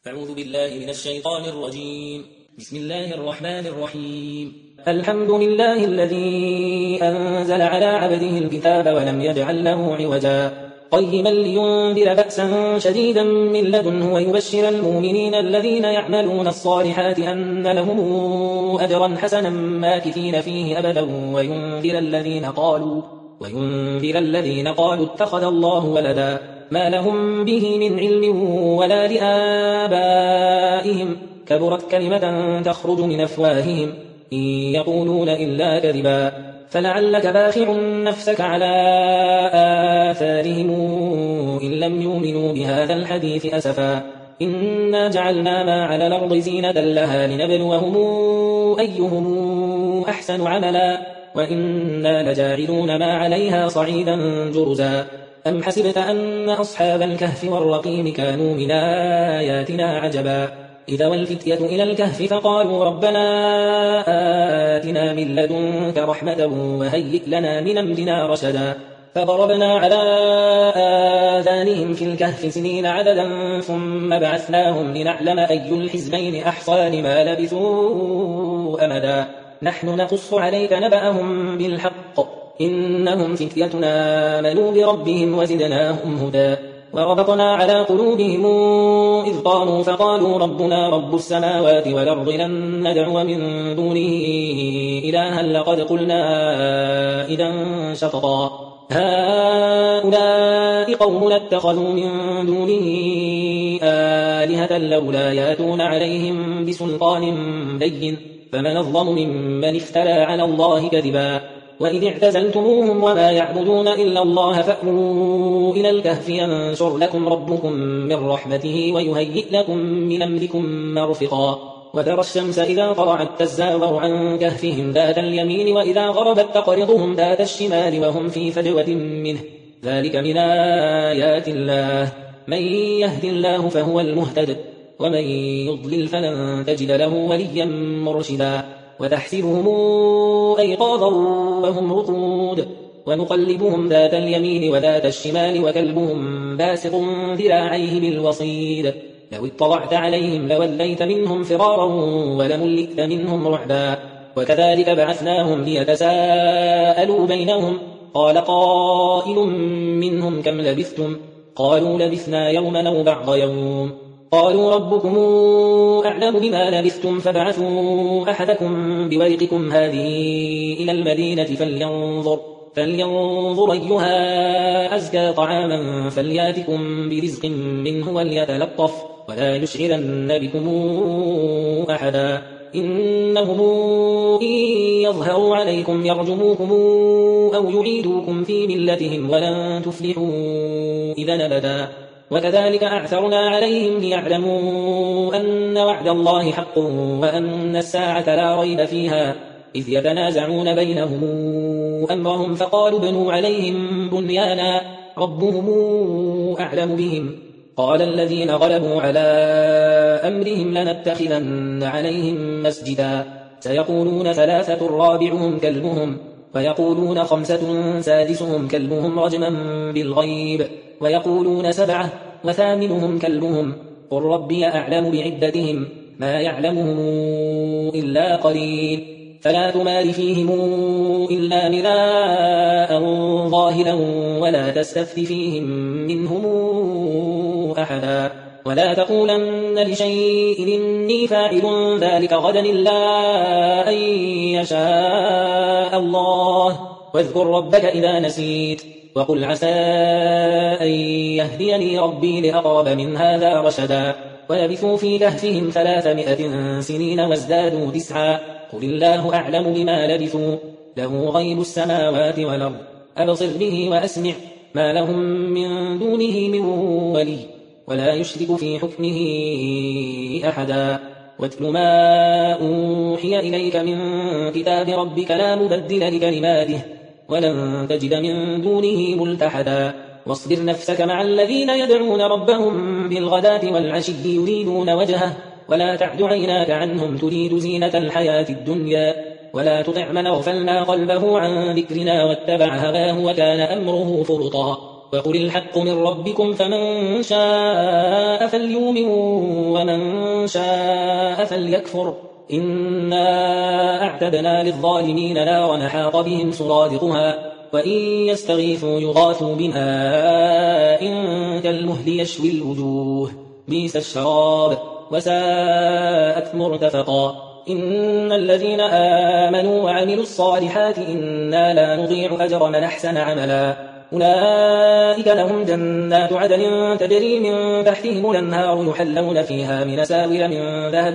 أعوذ بالله من الشيطان الرجيم. بسم الله الرحمن الرحيم. الحمد لله الذي أنزل على عبده الكتاب ولم يجعل له عوجا قيما لينذر بأسا شديدا من لدنه ويبشر المؤمنين الذين يعملون الصالحات أن لهم أجرا حسنا ماكثين فيه أبدا وينذر الذين قالوا اتخذ الله ولدا ما لهم به من علم ولا لآبائهم كبرت كلمة تخرج من أفواههم إن يقولون إلا كذبا فلعلك باخع نفسك على آثارهم إن لم يؤمنوا بهذا الحديث أسفا إنا جعلنا ما على الأرض زينة لها لنبلوهم أيهم أحسن عملا وإنا لجاعلون ما عليها صعيدا جرزا أم حسبت أن أصحاب الكهف والرقيم كانوا من آياتنا عجبا إذا والفتية إلى الكهف فقالوا ربنا آتنا من لدنك رحمة وهيئ لنا من أمرنا رشدا فضربنا على آذانهم في الكهف سنين عددا ثم بعثناهم لنعلم أي الحزبين أحصى لما لبثوا أمدا نحن نقص عليك نبأهم بالحق إنهم فتيتنا آمنوا بربهم وزدناهم هدى وربطنا على قلوبهم إذ قاموا فقالوا ربنا رب السماوات والأرض لن ندعو من دونه إلها لقد قلنا إذا شططا هؤلاء قوم اتخذوا من دونه آلهة لولا ياتون عليهم بسلطان بين فمن أظلم ممن افترى على الله كذبا وإذ اعتزلتموهم وما يعبدون إلا الله فأووا إلى الكهف ينشر لكم ربكم من رحمته ويهيئ لكم من أمركم مرفقا وترى الشمس إذا طلعت تزاور عن كهفهم ذات اليمين وإذا غربت تقرضهم ذات الشمال وهم في فجوة منه ذلك من آيات الله من يهد الله فهو المهتد ومن يضلل فلن تجد له وليا مرشدا وتحسبهم أيقاظا وهم رقود ونقلبهم ذات اليمين وذات الشمال وكلبهم باسط ذراعيه بالوصيد لو اطلعت عليهم لوليت منهم فرارا ولملئت منهم رعبا وكذلك بعثناهم ليتساءلوا بينهم قال قائل منهم كم لبثتم قالوا لبثنا يوما أو بعض يوم قالوا ربكم أعلم بما لبثتم فابعثوا أحدكم بورقكم هذه إلى المدينة فلينظر أيها أزكى طعاما فلياتكم برزق منه وليتلطف ولا يشعرن بكم أحدا إنهم إن يظهروا عليكم يرجموكم أو يعيدوكم في ملتهم ولن تفلحوا إذا أبدا وكذلك أعثرنا عليهم ليعلموا أن وعد الله حق وأن الساعة لا ريب فيها إذ يتنازعون بينهم أمرهم فقالوا ابنوا عليهم بنيانا ربهم أعلم بهم قال الذين غلبوا على أمرهم لنتخذن عليهم مسجدا سيقولون 3 رابعهم كلبهم ويقولون 5 سادسهم كلبهم رجما بالغيب ويقولون 7 وثامنهم كلبهم قل ربي أعلم بعدتهم ما يعلمهم إلا قليل فلا تمار فيهم إلا مراء ظاهرا ولا تستفت فيهم منهم أحدا ولا تقولن لشيء إني فاعل ذلك غدا إلا أن يشاء الله واذكر ربك إذا نسيت وقل عسى أن يهديني ربي لأقرب من هذا رشدا ولبثوا في كهفهم 300 سنين وازدادوا 9 قل الله أعلم بما لبثوا له غيب السماوات والأرض أبصر به وأسمع ما لهم من دونه من ولي ولا يشرك في حكمه أحدا واتل ما أوحي إليك من كتاب ربك لا مبدل لكلماته ولن تجد من دونه ملتحدا واصبر نفسك مع الذين يدعون ربهم بالغداة والعشي يريدون وجهه ولا تعد عيناك عنهم تريد زينة الحياة الدنيا ولا تطع من أغفلنا قلبه عن ذكرنا واتبع هواه وكان أمره فرطا وقل الحق من ربكم فمن شاء فليؤمن ومن شاء فليكفر إنا أعتدنا للظالمين نارا حاط بهم سرادقها وإن يستغيثوا يغاثوا بماء كالمهل يشوي الوجوه بئس الشراب وساءت مرتفقا إن الذين آمنوا وعملوا الصالحات إنا لا نضيع أجر من أحسن عملا أولئك لهم جنات عدن تجري من تحتهم الأنهار يحلون فيها من أساور من ذهب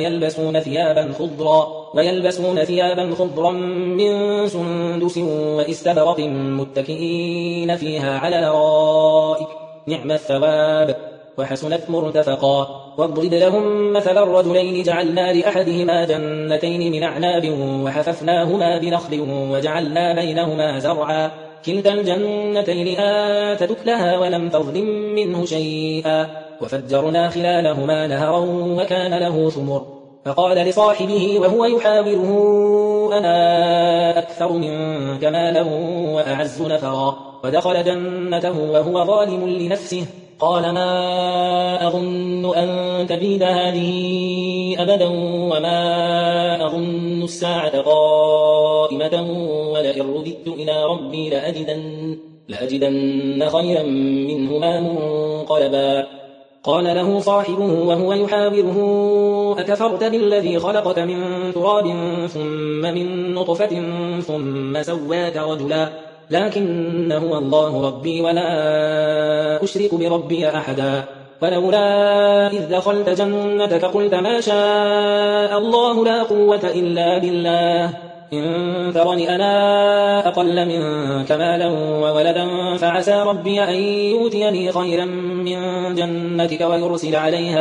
ويلبسون ثيابا خضرا من سندس واستبرق متكئين فيها على الأرائك نعم الثواب وحسنت مرتفقا واضرب لهم مثل الرجلين جعلنا لأحدهما جنتين من أعناب وحففناهما بنخل وجعلنا بينهما زرعا كلتا الجنتين آتت أكلها ولم تظلم منه شيئا وفجرنا خلالهما نهرا وكان له ثمر فقال لصاحبه وهو يحاوره أنا أكثر منك مالا وأعز نفرا ودخل جنته وهو ظالم لنفسه قال ما أظن أن تبيد هذه أبدا وما أظن الساعة قائمة ولئن رددت إلى ربي لأجدن خيرا منهما منقلبا قال له صاحبه وهو يحاوره أكفرت بالذي خلقك من تراب ثم من نطفة ثم سواك رجلا لكن هو الله ربي ولا أشرك بربي أحدا ولولا إذ دخلت جنتك قلت ما شاء الله لا قوة إلا بالله إن ترني أنا أقل منك مالا وولدا فعسى ربي أن يؤتيني خيرا من جنتك ويرسل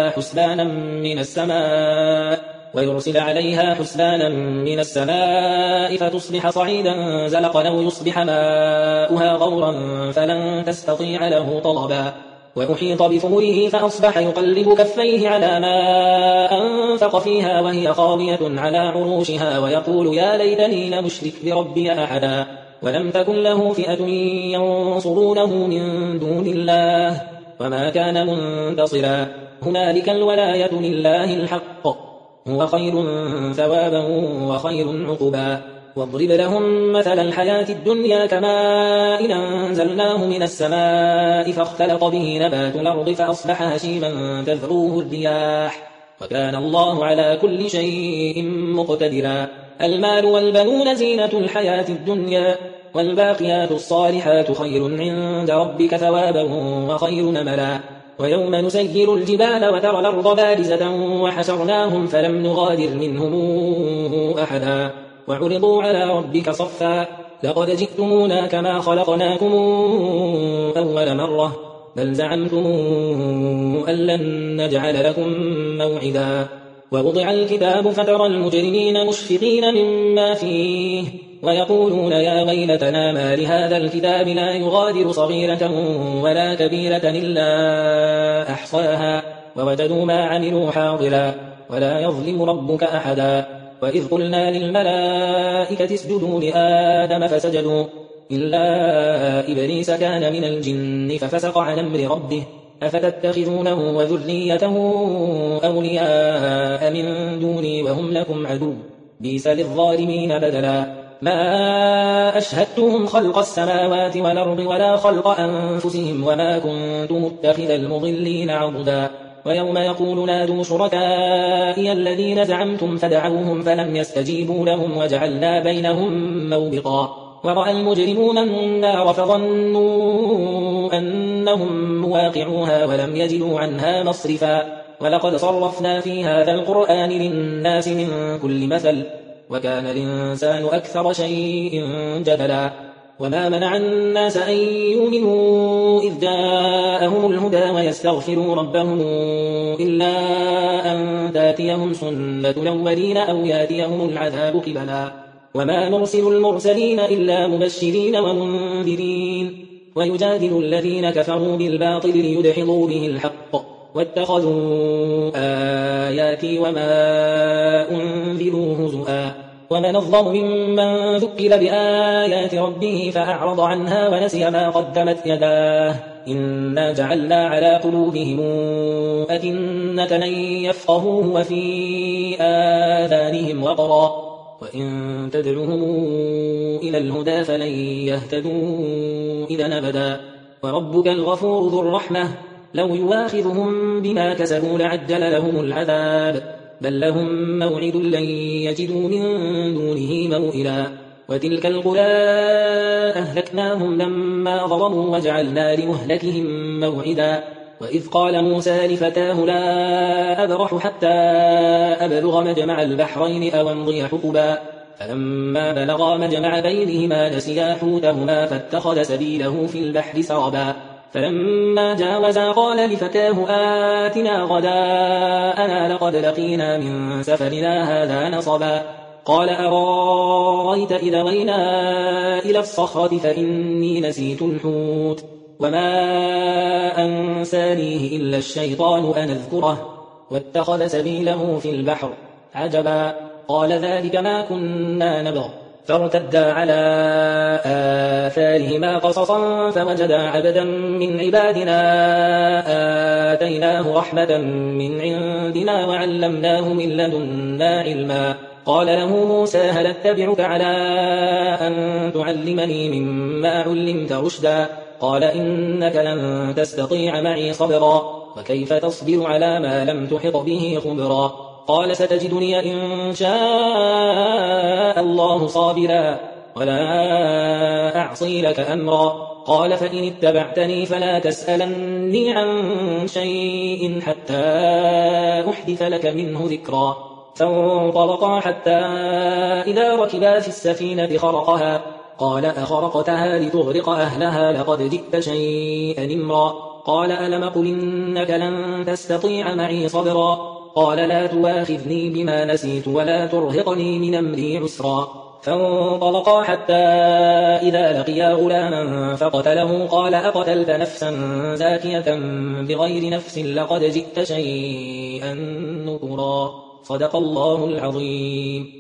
عليها حسبانا من السماء فتصبح صعيدا زلقا أو يصبح ماؤها غورا فلن تستطيع له طلبا وأحيط بثمره فأصبح يقلب كفيه على ما أنفق فيها وهي خاوية على عروشها ويقول يا ليتني لم أشرك بربي أحدا ولم تكن له فئة ينصرونه من دون الله وما كان منتصرا هنالك الولاية لله الحق هو خير ثوابا وخير عقبا واضرب لهم مثل الحياة الدنيا كماء أنزلناه من السماء فاختلط به نبات الأرض فأصبح هشيما تذروه الرياح وكان الله على كل شيء مقتدرا المال والبنون زينة الحياة الدنيا والباقيات الصالحات خير عند ربك ثوابا وخير نملا ويوم نسير الجبال وترى الأرض بارزة وحشرناهم فلم نغادر منهم أحدا وعرضوا على ربك صفا لقد جئتمونا كما خلقناكم أول مرة بل زعمتم أن لن نجعل لكم موعدا ووضع الكتاب فترى المجرمين مشفقين مما فيه ويقولون يا ويلتنا ما لهذا الكتاب لا يغادر صغيرة ولا كبيرة إلا أحصاها ووجدوا ما عملوا حاضرا ولا يظلم ربك أحدا وإذ قلنا للملائكة اسجدوا لآدم فسجدوا إلا إبليس كان من الجن ففسق عن أمر ربه أفتتخذونه وذريته أولياء من دوني وهم لكم عدو بئس للظالمين بدلا ما أشهدتهم خلق السماوات والأرض ولا خلق أنفسهم وما كنت متخذ المضلين عضدا ويوم يقول نادوا شركائي الذين زعمتم فدعوهم فلم يستجيبوا لهم وجعلنا بينهم موبقا ورأى المجرمون النار فظنوا أنهم مواقعوها ولم يجدوا عنها مصرفا ولقد صرفنا في هذا القرآن للناس من كل مثل وكان الإنسان أكثر شيء جدلا وما منع الناس أن يؤمنوا إذ جاءهم الهدى ويستغفروا ربهم إلا أن تاتيهم سنة الأولين أو ياتيهم العذاب قبلا وما نرسل المرسلين إلا مبشرين ومنذرين ويجادل الذين كفروا بالباطل ليدحضوا به الحق واتخذوا آياتي وما أنذروا هزؤا ومن أظلم ممن ذكر بآيات ربه فأعرض عنها ونسي ما قدمت يداه إنا جعلنا على قلوبهم أكنة أن يفقهوه وفي آذانهم وقرا وإن تدعهم إلى الهدى فلن يهتدوا إذا أبدا وربك الغفور ذو الرحمة لو يواخذهم بما كسبوا لعجل لهم العذاب بل لهم موعد لن يجدوا من دونه موئلا وتلك القرى أهلكناهم لما ظلموا وجعلنا لمهلكهم موعدا وإذ قال موسى لفتاه لا أبرح حتى أبلغ مجمع البحرين أو أمضي حقبا فلما بلغا مجمع بينهما نسيا حوتهما فاتخذ سبيله في البحر سربا فلما جاوزا قال لفتاه آتنا غداءنا لقد لقينا من سفرنا هذا نصبا قال أرأيت إذا وينا إلى الصخرة فإني نسيت الحوت وما أنسانيه إلا الشيطان أن أذكره واتخذ سبيله في البحر عجبا قال ذلك ما كنا نبغ فارتدا على آثارهما قصصا فوجدا عبدا من عبادنا آتيناه رحمة من عندنا وعلمناه من لدنا علما قال له موسى هل اتبعك على أن تعلمني مما علمت رشدا قال إنك لن تستطيع معي صبرا وكيف تصبر على ما لم تحط به خبرا قال ستجدني إن شاء الله صابرا ولا أعصي لك أمرا قال فإن اتبعتني فلا تسألني عن شيء حتى أحدث لك منه ذكرا فانطلقا حتى إذا ركبا في السفينة خرقها قال أخرقتها لتغرق أهلها لقد جئت شيئا إمرا قال ألم قل إنك لن تستطيع معي صبرا قال لا تواخذني بما نسيت ولا ترهقني من أمري عسرا فانطلقا حتى إذا لقيا غلاما فقتله قال أقتلت نفسا زاكية بغير نفس لقد جئت شيئا نكرا صدق الله العظيم.